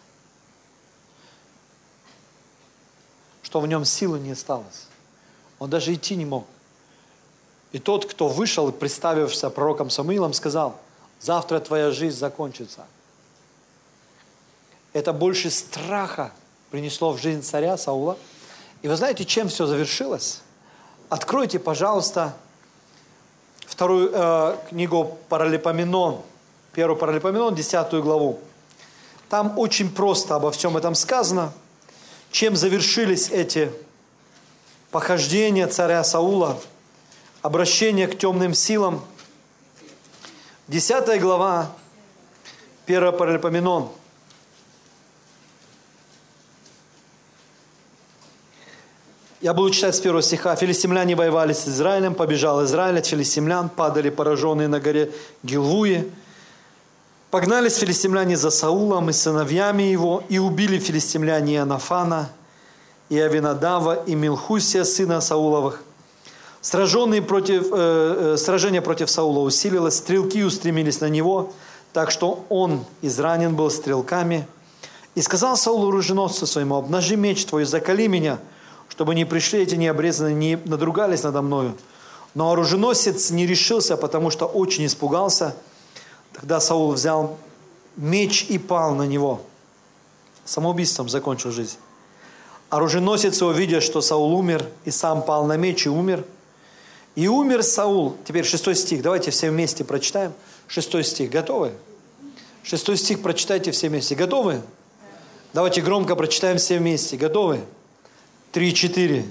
что в нем силы не осталось. Он даже идти не мог. И тот, кто вышел, представившись пророком Самуилом, сказал, завтра твоя жизнь закончится. Это больше страха принесло в жизнь царя Саула. И вы знаете, чем все завершилось? Откройте, пожалуйста, вторую книгу Паралипоменон, 1 Паралипоменон, 10 главу. Там очень просто обо всем этом сказано, чем завершились эти похождения царя Саула, обращение к темным силам. 10 глава, 1 Паралипоменон. Я буду читать с 1 стиха. «Филистимляне воевали с Израилем, побежал Израиль от филистимлян, падали пораженные на горе Гилвуе. Погнались филистимляне за Саулом и сыновьями его, и убили филистимляне Иоаннафана, и Авинадава, и Милхусия, сына Сауловых. Сражение против Саула усилилось, стрелки устремились на него, так что он изранен был стрелками. И сказал Саул оруженосцу своему: обнажи меч твой, заколи меня, чтобы не пришли эти необрезанные, не надругались надо мною. Но оруженосец не решился, потому что очень испугался. Тогда Саул взял меч и пал на него. Самоубийством закончил жизнь. Оруженосец, увидя, что Саул умер, и сам пал на меч и умер. И умер Саул. Теперь 6 стих. Давайте все вместе прочитаем. 6 стих. Готовы? 6 стих прочитайте все вместе. Готовы? Давайте громко прочитаем все вместе. Готовы? 3, 4.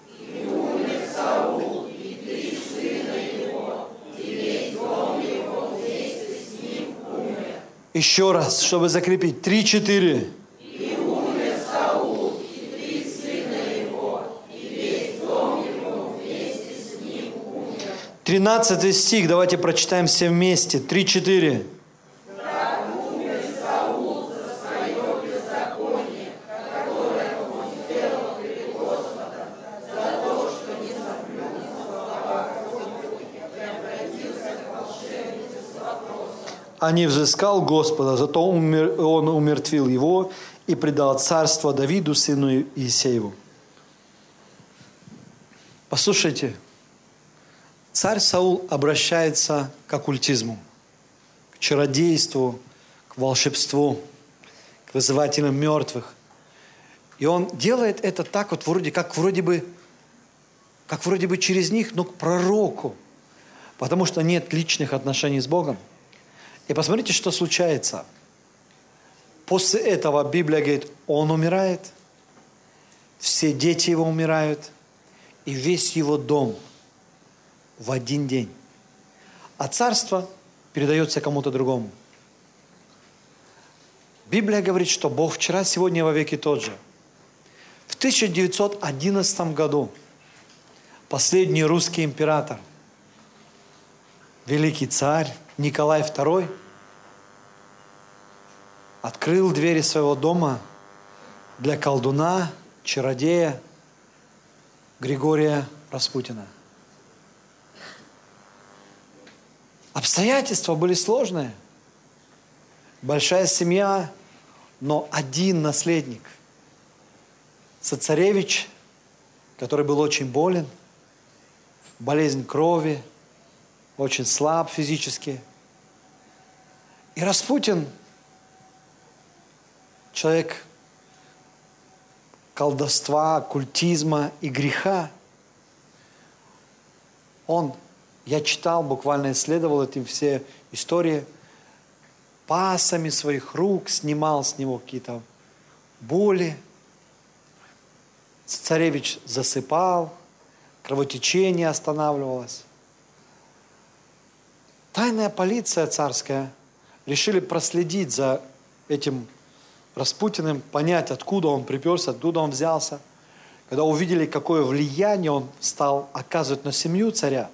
Еще раз, чтобы закрепить. 3, 4. И умер Саул, и 3 сына его, и весь дом его вместе с ним умер. 13 стих, давайте прочитаем все вместе. 3, 4. Так умер Саул за свое беззаконие, которое он сделал перед Господом, за то, что не соблюдал слова Господи, и обратился к волшебнице с вопросом. А не взыскал Господа, зато он умертвил его и предал царство Давиду, сыну Иисееву. Послушайте, царь Саул обращается к оккультизму, к чародейству, к волшебству, к вызывателям мертвых. И он делает это так вот вроде бы через них, но к пророку, потому что нет личных отношений с Богом. И посмотрите, что случается. После этого Библия говорит, он умирает, все дети его умирают, и весь его дом в один день. А царство передается кому-то другому. Библия говорит, что Бог вчера, сегодня, во веки тот же. В 1911 году последний русский император, великий царь Николай II, открыл двери своего дома для колдуна, чародея Григория Распутина. Обстоятельства были сложные. Большая семья, но один наследник. Царевич, который был очень болен, болезнь крови, очень слаб физически. И Распутин, человек колдовства, оккультизма и греха, я читал, буквально исследовал эти все истории, пасами своих рук снимал с него какие-то боли. Царевич засыпал, кровотечение останавливалось. Тайная полиция царская решили проследить за этим Распутиным, понять, откуда он приперся, откуда он взялся. Когда увидели, какое влияние он стал оказывать на семью царя,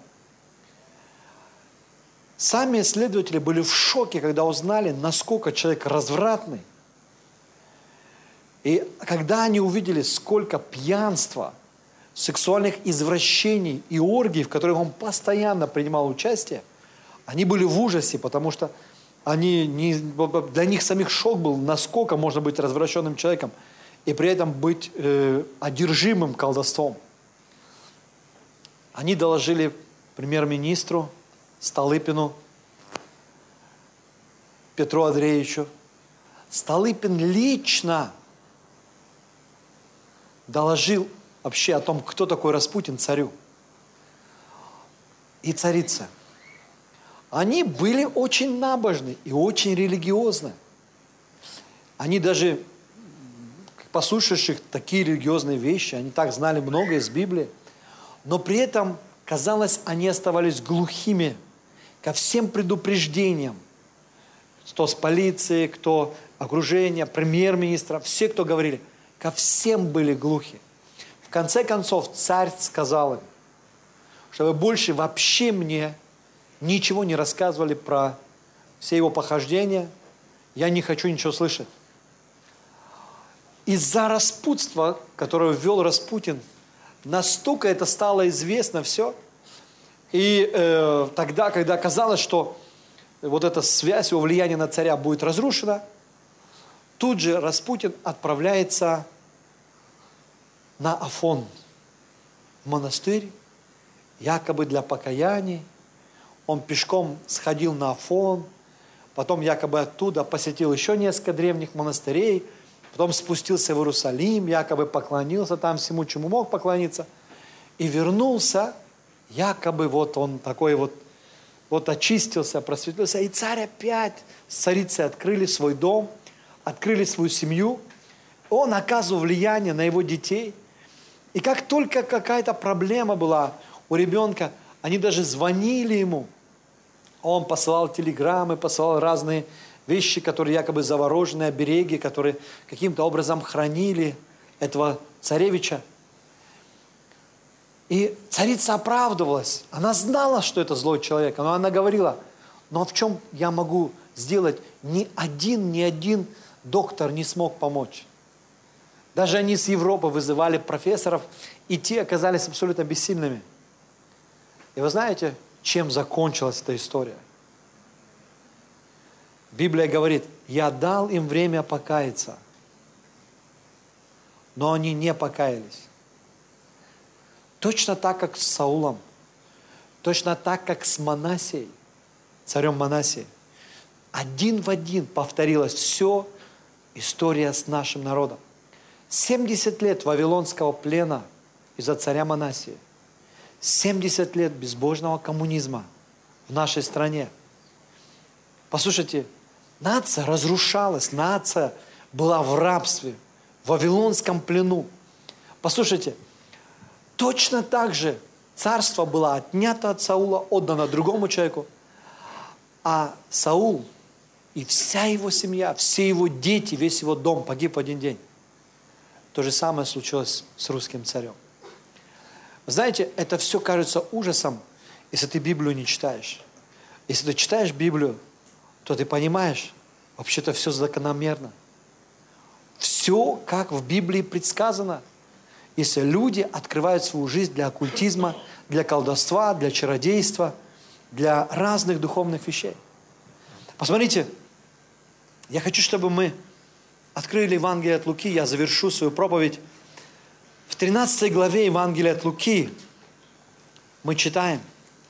сами исследователи были в шоке, когда узнали, насколько человек развратный. И когда они увидели, сколько пьянства, сексуальных извращений и оргий, в которых он постоянно принимал участие, они были в ужасе, потому что для них самих шок был, насколько можно быть развращенным человеком и при этом быть одержимым колдовством. Они доложили премьер-министру Столыпину, Петру Андреевичу. Столыпин лично доложил вообще о том, кто такой Распутин, царю и царице. Они были очень набожны и очень религиозны. Они даже, послушавших такие религиозные вещи, они так знали многое из Библии, но при этом, казалось, они оставались глухими ко всем предупреждениям. Кто с полиции, кто окружение, премьер-министра, все, кто говорили, ко всем были глухи. В конце концов, царь сказал им, чтобы больше вообще мне ничего не рассказывали про все его похождения, я не хочу ничего слышать. Из-за распутства, которое ввел Распутин, настолько это стало известно все. И тогда, когда казалось, что вот эта связь, его влияние на царя будет разрушена, тут же Распутин отправляется на Афон, в монастырь, якобы для покаяния. Он пешком сходил на Афон, потом якобы оттуда посетил еще несколько древних монастырей, потом спустился в Иерусалим, якобы поклонился там всему, чему мог поклониться, и вернулся, якобы вот он такой вот очистился, просветлился, и царь опять с царицей открыли свой дом, открыли свою семью, он оказывал влияние на его детей, и как только какая-то проблема была у ребенка, они даже звонили ему, он посылал телеграммы, посылал разные вещи, которые якобы заворожены, обереги, которые каким-то образом хранили этого царевича. И царица оправдывалась. Она знала, что это злой человек, но она говорила, но в чем я могу сделать? Ни один доктор не смог помочь. Даже они с Европы вызывали профессоров, и те оказались абсолютно бессильными. И вы знаете, чем закончилась эта история? Библия говорит, я дал им время покаяться, но они не покаялись. Точно так, как с Саулом, точно так, как с Манассией, царем Манассией. Один в один повторилась все история с нашим народом. 70 лет вавилонского плена из-за царя Манассии. 70 лет безбожного коммунизма в нашей стране. Послушайте, нация разрушалась, нация была в рабстве, в вавилонском плену. Послушайте, точно так же царство было отнято от Саула, отдано другому человеку, а Саул и вся его семья, все его дети, весь его дом погиб в один день. То же самое случилось с русским царем. Вы знаете, это все кажется ужасом, если ты Библию не читаешь. Если ты читаешь Библию, то ты понимаешь, вообще-то все закономерно. Все, как в Библии предсказано. Если люди открывают свою жизнь для оккультизма, для колдовства, для чародейства, для разных духовных вещей. Посмотрите, я хочу, чтобы мы открыли Евангелие от Луки, я завершу свою проповедь. В 13 главе Евангелия от Луки мы читаем.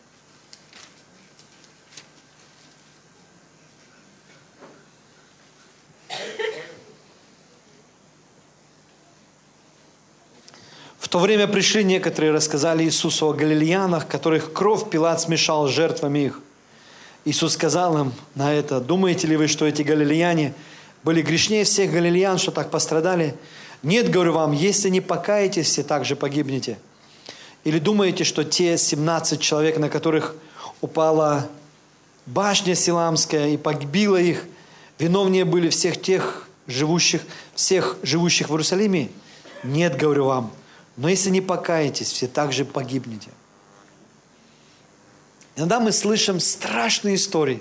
В то время пришли некоторые, рассказали Иисусу о галилеянах, которых кровь Пилат смешал с жертвами их. Иисус сказал им на это, думаете ли вы, что эти галилеяне были грешнее всех галилеян, что так пострадали? Нет, говорю вам, если не покаетесь, все так же погибнете. Или думаете, что те 17 человек, на которых упала башня Силамская и погибила их, виновнее были всех живущих в Иерусалиме? Нет, говорю вам, но если не покаетесь, все так же погибнете. Иногда мы слышим страшные истории.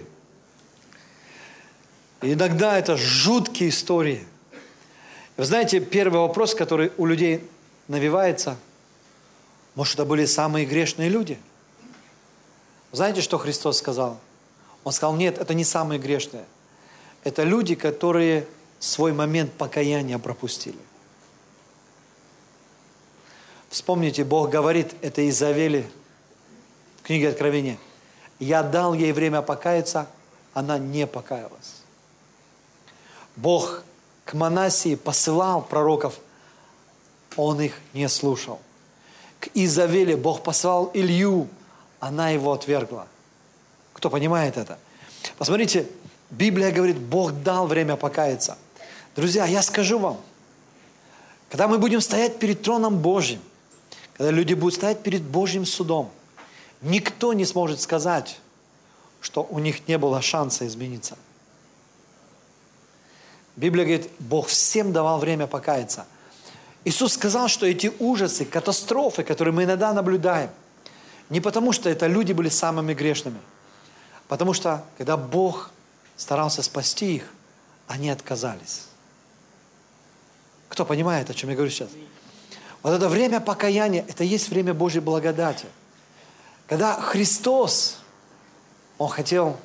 И иногда это жуткие истории. Вы знаете, первый вопрос, который у людей навевается, может, это были самые грешные люди? Знаете, что Христос сказал? Он сказал, нет, это не самые грешные. Это люди, которые свой момент покаяния пропустили. Вспомните, Бог говорит, это Иезавели в книге Откровения. Я дал ей время покаяться, она не покаялась. Бог к Манассии посылал пророков, он их не слушал. К Иезавели Бог послал Илью, она его отвергла. Кто понимает это? Посмотрите, Библия говорит, Бог дал время покаяться. Друзья, я скажу вам, когда мы будем стоять перед троном Божьим, когда люди будут стоять перед Божьим судом, никто не сможет сказать, что у них не было шанса измениться. Библия говорит, Бог всем давал время покаяться. Иисус сказал, что эти ужасы, катастрофы, которые мы иногда наблюдаем, не потому, что это люди были самыми грешными, потому что, когда Бог старался спасти их, они отказались. Кто понимает, о чем я говорю сейчас? Вот это время покаяния, это и есть время Божьей благодати. Когда Христос, Он хотел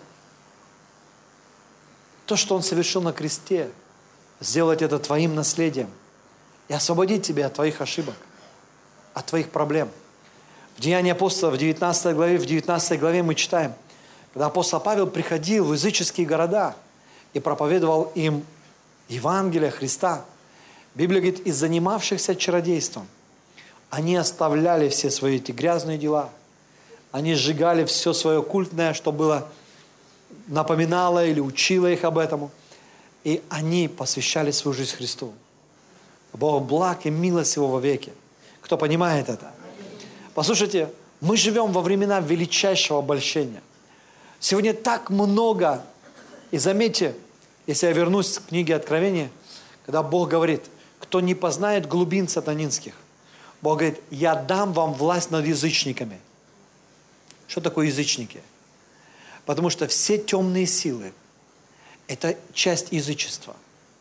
то, что Он совершил на кресте, сделать это твоим наследием и освободить тебя от твоих ошибок, от твоих проблем. В Деянии апостолов, в 19 главе мы читаем, когда апостол Павел приходил в языческие города и проповедовал им Евангелие Христа, Библия говорит, из занимавшихся чародейством они оставляли все свои эти грязные дела, они сжигали все свое культное, что было, напоминало или учило их об этом, и они посвящали свою жизнь Христу. Бог благ и милость Его во веки. Кто понимает это? Послушайте, мы живем во времена величайшего обольщения. Сегодня так много, и заметьте, если я вернусь к книге Откровения, когда Бог говорит, кто не познает глубин сатанинских, Бог говорит, я дам вам власть над язычниками. Что такое язычники? Потому что все темные силы – это часть язычества.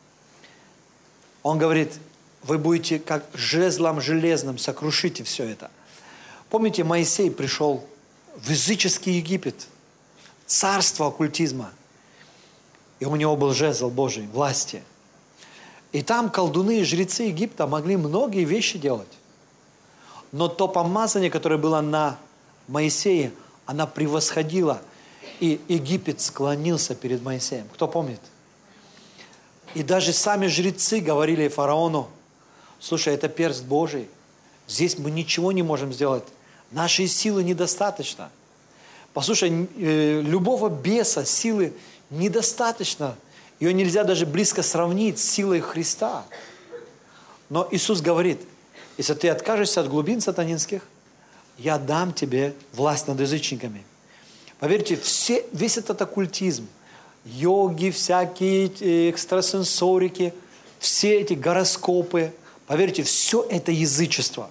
Он говорит, вы будете как жезлом железным, сокрушите все это. Помните, Моисей пришел в языческий Египет, царство оккультизма, и у него был жезл Божий, власти. И там колдуны и жрецы Египта могли многие вещи делать. Но то помазание, которое было на Моисее, оно превосходило, и Египет склонился перед Моисеем. Кто помнит? И даже сами жрецы говорили фараону, слушай, это перст Божий, здесь мы ничего не можем сделать, нашей силы недостаточно. Послушай, любого беса, силы недостаточно, ее нельзя даже близко сравнить с силой Христа. Но Иисус говорит, если ты откажешься от глубин сатанинских, я дам тебе власть над язычниками. Поверьте, весь этот оккультизм, йоги, всякие экстрасенсорики, все эти гороскопы, поверьте, все это язычество.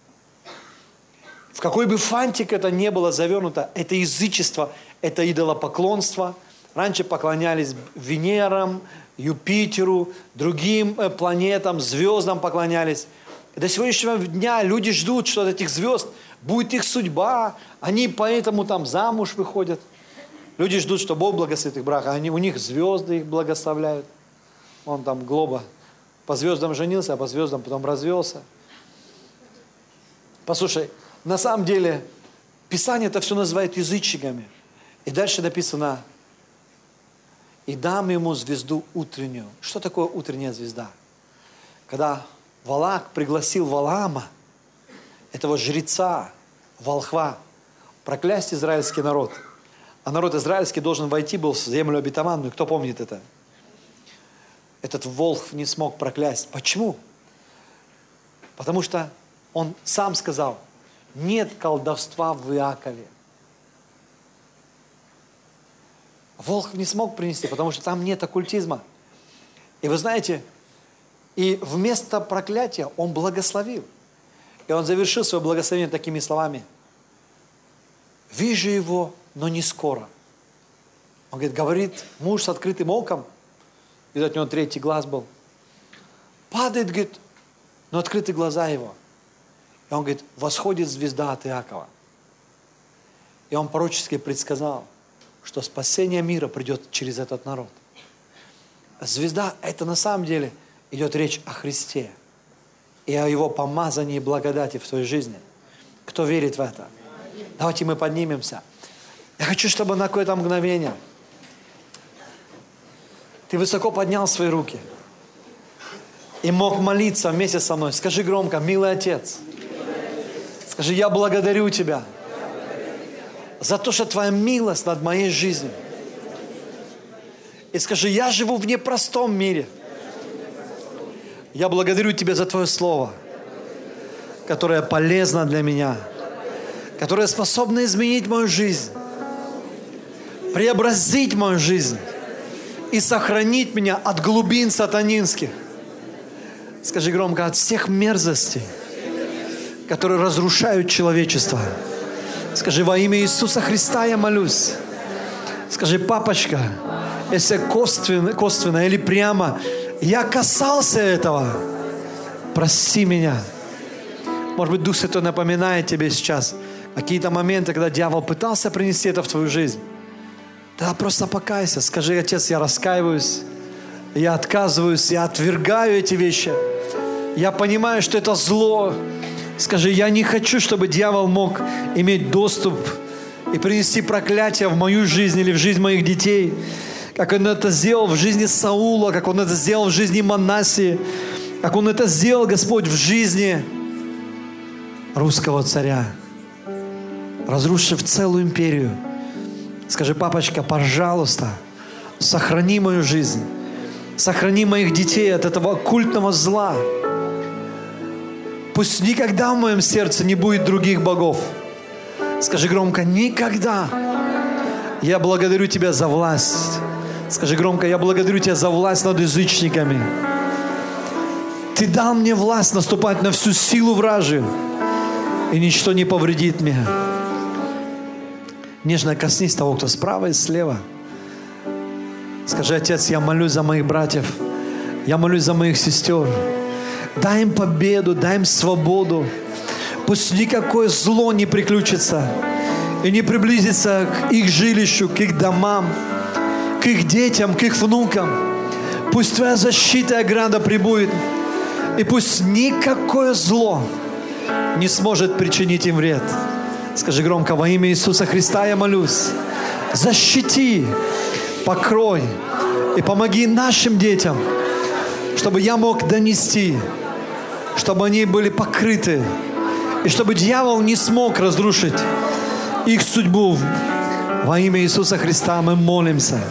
В какой бы фантик это ни было завернуто, это язычество, это идолопоклонство. Раньше поклонялись Венерам, Юпитеру, другим планетам, звездам поклонялись. До сегодняшнего дня люди ждут, что от этих звезд будет их судьба. Они поэтому там замуж выходят. Люди ждут, что Бог благословит их брак, а у них звезды их благословляют. Он там Глоба по звездам женился, а по звездам потом развелся. Послушай, на самом деле Писание это все называет язычниками. И дальше написано, и дам ему звезду утреннюю. Что такое утренняя звезда? Когда Валак пригласил Валаама, этого жреца, волхва, проклясть израильский народ. А народ израильский должен войти был в землю обетованную. Кто помнит это? Этот волхв не смог проклясть. Почему? Потому что он сам сказал, нет колдовства в Иакове. Волхв не смог принести, потому что там нет оккультизма. И вы знаете, и вместо проклятия он благословил. И он завершил свое благословение такими словами. Вижу его, но не скоро. Он говорит муж с открытым оком, и у него третий глаз был. Падает, говорит, но открыты глаза его. И он говорит, восходит звезда от Иакова. И он пророчески предсказал, что спасение мира придет через этот народ. Звезда, это на самом деле идет речь о Христе и о Его помазании и благодати в твоей жизни. Кто верит в это? Давайте мы поднимемся. Я хочу, чтобы на какое-то мгновение ты высоко поднял свои руки и мог молиться вместе со мной. Скажи громко, милый Отец, скажи, я благодарю Тебя за то, что Твоя милость над моей жизнью. И скажи, я живу в непростом мире. Я благодарю Тебя за Твое Слово, которое полезно для меня, которое способно изменить мою жизнь, преобразить мою жизнь и сохранить меня от глубин сатанинских. Скажи громко, от всех мерзостей, которые разрушают человечество. Скажи, во имя Иисуса Христа я молюсь. Скажи, папочка, если косвенно или прямо я касался этого, прости меня. Может быть, Дух Святой напоминает тебе сейчас какие-то моменты, когда дьявол пытался принести это в твою жизнь. Да просто покайся, скажи: Отец, я раскаиваюсь, я отказываюсь, я отвергаю эти вещи. Я понимаю, что это зло. Скажи: я не хочу, чтобы дьявол мог иметь доступ и принести проклятие в мою жизнь или в жизнь моих детей, как он это сделал в жизни Саула, как он это сделал в жизни Манассии, как он это сделал, Господь, в жизни русского царя, разрушив целую империю. Скажи: папочка, пожалуйста, сохрани мою жизнь, сохрани моих детей от этого оккультного зла. Пусть никогда в моем сердце не будет других богов. Скажи громко: никогда. Я благодарю Тебя за власть. Скажи громко: я благодарю Тебя за власть над язычниками. Ты дал мне власть наступать на всю силу вражью, и ничто не повредит мне. Нежно коснись того, кто справа и слева. Скажи: Отец, я молюсь за моих братьев, я молюсь за моих сестер. Дай им победу, дай им свободу. Пусть никакое зло не приключится и не приблизится к их жилищу, к их домам, к их детям, к их внукам. Пусть Твоя защита и ограда пребудет, и пусть никакое зло не сможет причинить им вред. Скажи громко: во имя Иисуса Христа я молюсь. Защити, покрой и помоги нашим детям, чтобы я мог донести, чтобы они были покрыты, и чтобы дьявол не смог разрушить их судьбу. Во имя Иисуса Христа мы молимся.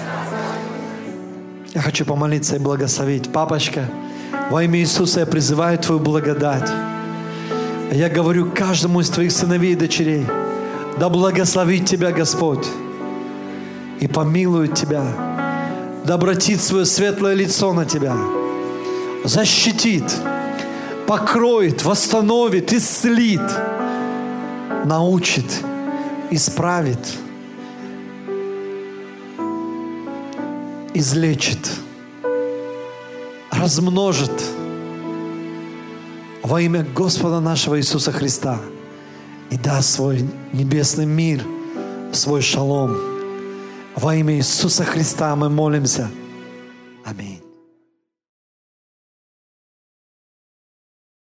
Я хочу помолиться и благословить. Папочка, во имя Иисуса я призываю Твою благодать. Я говорю каждому из Твоих сыновей и дочерей: да благословит Тебя Господь и помилует Тебя, да обратит свое светлое лицо на Тебя, защитит, покроет, восстановит, исцелит, научит, исправит, излечит, размножит во имя Господа нашего Иисуса Христа и даст свой небесный мир, свой шалом. Во имя Иисуса Христа мы молимся. Аминь.